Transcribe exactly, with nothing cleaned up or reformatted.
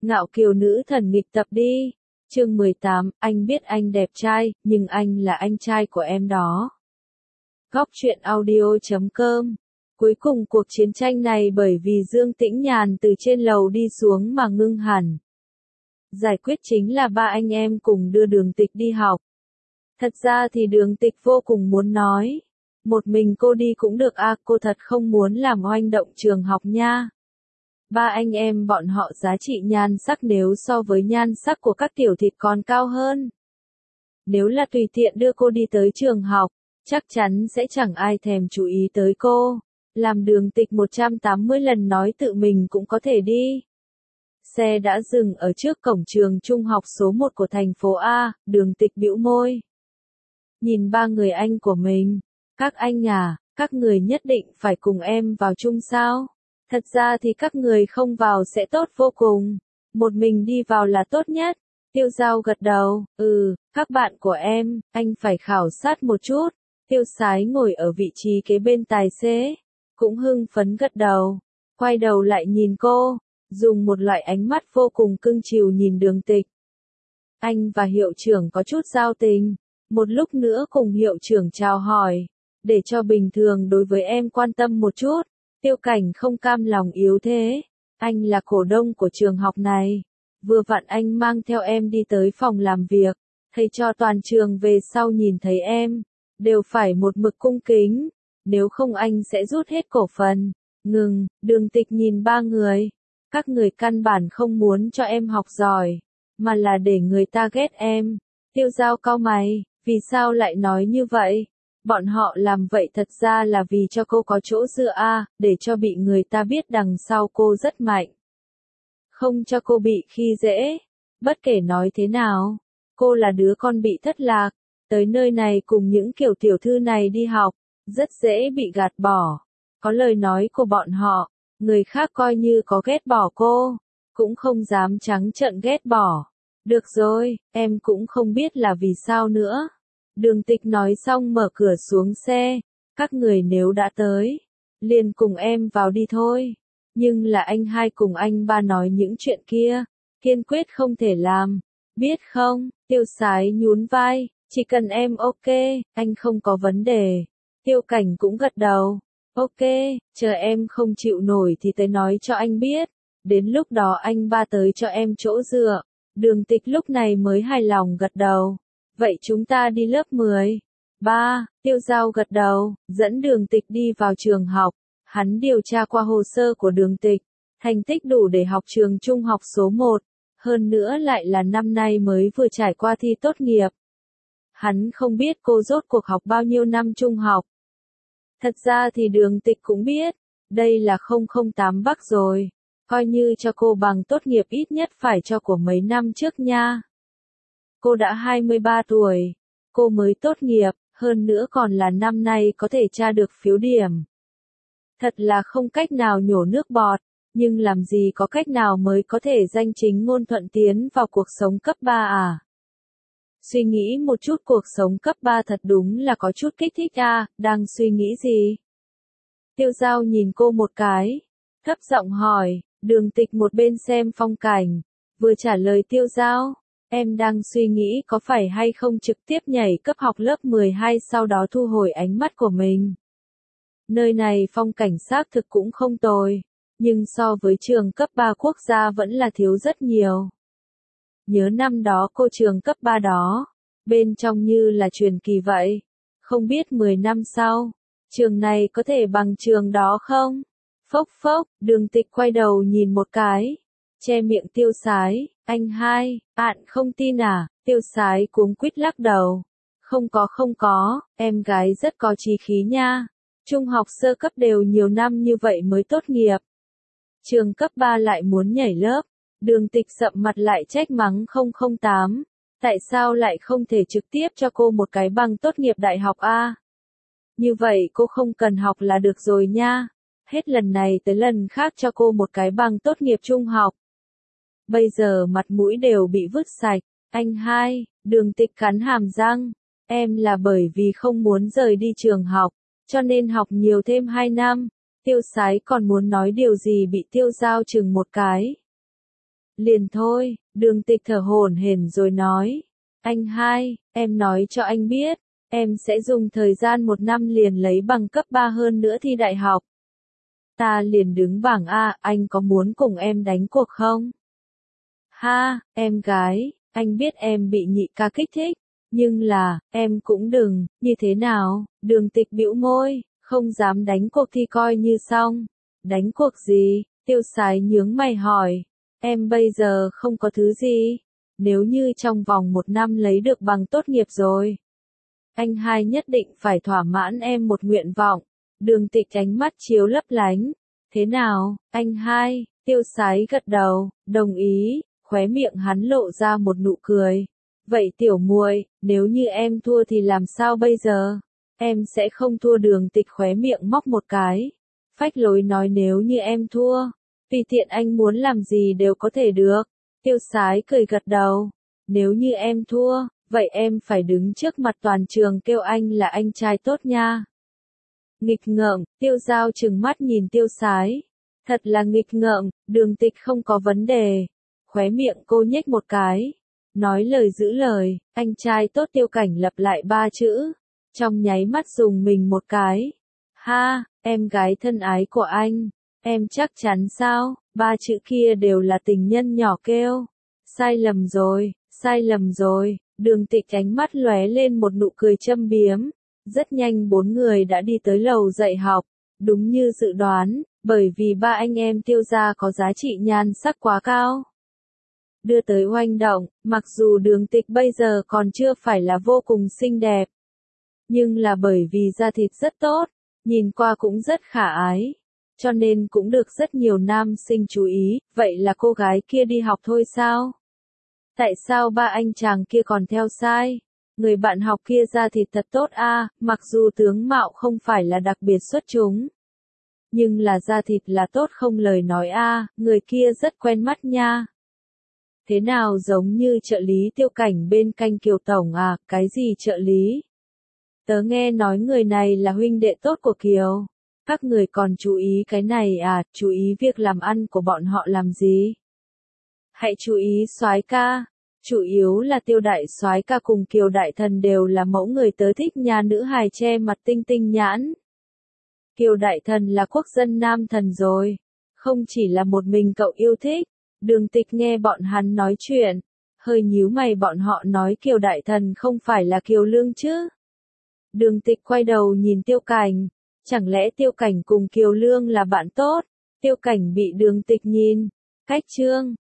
Ngạo kiều nữ thần nghịch tập đi. Chương mười tám, anh biết anh đẹp trai, nhưng anh là anh trai của em đó. Góc truyện audio chấm com. Cuối cùng cuộc chiến tranh này bởi vì Dương Tĩnh Nhàn từ trên lầu đi xuống mà ngưng hẳn. Giải quyết chính là ba anh em cùng đưa Đường Tịch đi học. Thật ra thì Đường Tịch vô cùng muốn nói. Một mình cô đi cũng được à, cô thật không muốn làm oanh động trường học nha. Ba anh em bọn họ giá trị nhan sắc nếu so với nhan sắc của các tiểu thịt còn cao hơn. Nếu là tùy tiện đưa cô đi tới trường học, chắc chắn sẽ chẳng ai thèm chú ý tới cô. Làm Đường Tịch một trăm tám mươi lần nói tự mình cũng có thể đi. Xe đã dừng ở trước cổng trường trung học số một của thành phố A, Đường Tịch bĩu môi. Nhìn ba người anh của mình, các anh à, các người nhất định phải cùng em vào chung sao? Thật ra thì các người không vào sẽ tốt vô cùng, một mình đi vào là tốt nhất. Tiêu Giao gật đầu, ừ, các bạn của em, anh phải khảo sát một chút. Tiêu Sái ngồi ở vị trí kế bên tài xế, cũng hưng phấn gật đầu, quay đầu lại nhìn cô, dùng một loại ánh mắt vô cùng cưng chiều nhìn Đường Tịch. Anh và hiệu trưởng có chút giao tình, một lúc nữa cùng hiệu trưởng chào hỏi, để cho bình thường đối với em quan tâm một chút. Tiêu Cảnh không cam lòng yếu thế, anh là cổ đông của trường học này, vừa vặn anh mang theo em đi tới phòng làm việc, thầy cho toàn trường về sau nhìn thấy em, đều phải một mực cung kính, nếu không anh sẽ rút hết cổ phần. Ngừng, Đường Tịch nhìn ba người, các người căn bản không muốn cho em học giỏi, mà là để người ta ghét em. Tiêu Giao cau mày, vì sao lại nói như vậy? Bọn họ làm vậy thật ra là vì cho cô có chỗ dựa a, để cho bị người ta biết đằng sau cô rất mạnh. Không cho cô bị khi dễ. Bất kể nói thế nào, cô là đứa con bị thất lạc, tới nơi này cùng những kiểu tiểu thư này đi học, rất dễ bị gạt bỏ. Có lời nói của bọn họ, người khác coi như có ghét bỏ cô, cũng không dám trắng trợn ghét bỏ. Được rồi, em cũng không biết là vì sao nữa. Đường Tịch nói xong mở cửa xuống xe, các người nếu đã tới, liền cùng em vào đi thôi. Nhưng là anh hai cùng anh ba nói những chuyện kia, kiên quyết không thể làm, biết không? Tiêu Sái nhún vai, chỉ cần em ok, anh không có vấn đề. Tiêu Cảnh cũng gật đầu, ok, chờ em không chịu nổi thì tới nói cho anh biết, đến lúc đó anh ba tới cho em chỗ dựa. Đường Tịch lúc này mới hài lòng gật đầu. Vậy chúng ta đi lớp mười. ba, Tiêu Giao gật đầu, dẫn Đường Tịch đi vào trường học. Hắn điều tra qua hồ sơ của Đường Tịch, thành tích đủ để học trường trung học số một, hơn nữa lại là năm nay mới vừa trải qua thi tốt nghiệp. Hắn không biết cô rốt cuộc học bao nhiêu năm trung học. Thật ra thì Đường Tịch cũng biết, đây là không không tám Bắc rồi, coi như cho cô bằng tốt nghiệp ít nhất phải cho của mấy năm trước nha. Cô đã hai mươi ba tuổi, cô mới tốt nghiệp, hơn nữa còn là năm nay có thể tra được phiếu điểm. Thật là không cách nào nhổ nước bọt, nhưng làm gì có cách nào mới có thể danh chính ngôn thuận tiến vào cuộc sống cấp ba à? Suy nghĩ một chút cuộc sống cấp ba thật đúng là có chút kích thích à, đang suy nghĩ gì? Tiêu Giao nhìn cô một cái, thấp giọng hỏi. Đường Tịch một bên xem phong cảnh, vừa trả lời Tiêu Giao, em đang suy nghĩ có phải hay không trực tiếp nhảy cấp học lớp mười hai sau đó thu hồi ánh mắt của mình. Nơi này phong cảnh xác thực cũng không tồi, nhưng so với trường cấp ba quốc gia vẫn là thiếu rất nhiều. Nhớ năm đó cô trường cấp ba đó, bên trong như là truyền kỳ vậy, không biết mười năm sau, trường này có thể bằng trường đó không? Phốc phốc, Đường Tịch quay đầu nhìn một cái, che miệng Tiêu Sái, anh hai, bạn không tin à? Tiêu Sái cuống quýt lắc đầu, không có không có, em gái rất có chí khí nha, trung học sơ cấp đều nhiều năm như vậy mới tốt nghiệp. Trường cấp ba lại muốn nhảy lớp, Đường Tịch sậm mặt lại trách mắng không không tám, tại sao lại không thể trực tiếp cho cô một cái bằng tốt nghiệp đại học a? Như vậy cô không cần học là được rồi nha. Hết lần này tới lần khác cho cô một cái bằng tốt nghiệp trung học. Bây giờ mặt mũi đều bị vứt sạch. Anh hai, Đường Tịch cắn hàm răng, em là bởi vì không muốn rời đi trường học, cho nên học nhiều thêm hai năm. Tiêu Sái còn muốn nói điều gì bị Tiêu Giao chừng một cái. Liền thôi, Đường Tịch thở hổn hển rồi nói. Anh hai, em nói cho anh biết, em sẽ dùng thời gian một năm liền lấy bằng cấp ba hơn nữa thi đại học. Ta liền đứng bảng A, anh có muốn cùng em đánh cuộc không? Ha, em gái, anh biết em bị nhị ca kích thích, nhưng là, em cũng đừng, như thế nào? Đường Tịch bĩu môi, không dám đánh cuộc thì coi như xong. Đánh cuộc gì? Tiêu Sái nhướng mày hỏi. Em bây giờ không có thứ gì. Nếu như trong vòng một năm lấy được bằng tốt nghiệp rồi, anh hai nhất định phải thỏa mãn em một nguyện vọng. Đường Tịch ánh mắt chiếu lấp lánh. Thế nào, anh hai? Tiêu Sái gật đầu, đồng ý, khóe miệng hắn lộ ra một nụ cười. Vậy tiểu muội, nếu như em thua thì làm sao bây giờ? Em sẽ không thua. Đường Tịch khóe miệng móc một cái. Phách lối nói nếu như em thua, tùy tiện anh muốn làm gì đều có thể được. Tiêu Sái cười gật đầu. Nếu như em thua, vậy em phải đứng trước mặt toàn trường kêu anh là anh trai tốt nha. Nghịch ngợm, Tiêu Giao trừng mắt nhìn Tiêu Sái. Thật là nghịch ngợm, Đường Tịch không có vấn đề. Khóe miệng cô nhếch một cái. Nói lời giữ lời, anh trai tốt. Tiêu Cảnh lặp lại ba chữ. Trong nháy mắt dùng mình một cái. Ha, em gái thân ái của anh. Em chắc chắn sao? Ba chữ kia đều là tình nhân nhỏ kêu. Sai lầm rồi, sai lầm rồi. Đường Tịch ánh mắt lóe lên một nụ cười châm biếm. Rất nhanh bốn người đã đi tới lầu dạy học. Đúng như dự đoán, bởi vì ba anh em Tiêu gia có giá trị nhan sắc quá cao. Đưa tới oanh động, mặc dù Đường Tịch bây giờ còn chưa phải là vô cùng xinh đẹp. Nhưng là bởi vì da thịt rất tốt, nhìn qua cũng rất khả ái. Cho nên cũng được rất nhiều nam sinh chú ý. Vậy là cô gái kia đi học thôi sao? Tại sao ba anh chàng kia còn theo sai? Người bạn học kia da thịt thật tốt a, à, mặc dù tướng mạo không phải là đặc biệt xuất chúng. Nhưng là da thịt là tốt không lời nói a, à, người kia rất quen mắt nha. Thế nào giống như trợ lý Tiêu Cảnh bên canh Kiều Tổng à, cái gì trợ lý? Tớ nghe nói người này là huynh đệ tốt của Kiều. Các người còn chú ý cái này à, chú ý việc làm ăn của bọn họ làm gì? Hãy chú ý soái ca. Chủ yếu là Tiêu đại soái ca cùng Kiều đại thần đều là mẫu người tớ thích nha. Nữ hài che mặt tinh tinh nhãn. Kiều đại thần là quốc dân nam thần rồi. Không chỉ là một mình cậu yêu thích. Đường Tịch nghe bọn hắn nói chuyện. Hơi nhíu mày, bọn họ nói Kiều đại thần không phải là Kiều Lương chứ? Đường Tịch quay đầu nhìn Tiêu Cảnh. Chẳng lẽ Tiêu Cảnh cùng Kiều Lương là bạn tốt? Tiêu Cảnh bị Đường Tịch nhìn. Cách chương.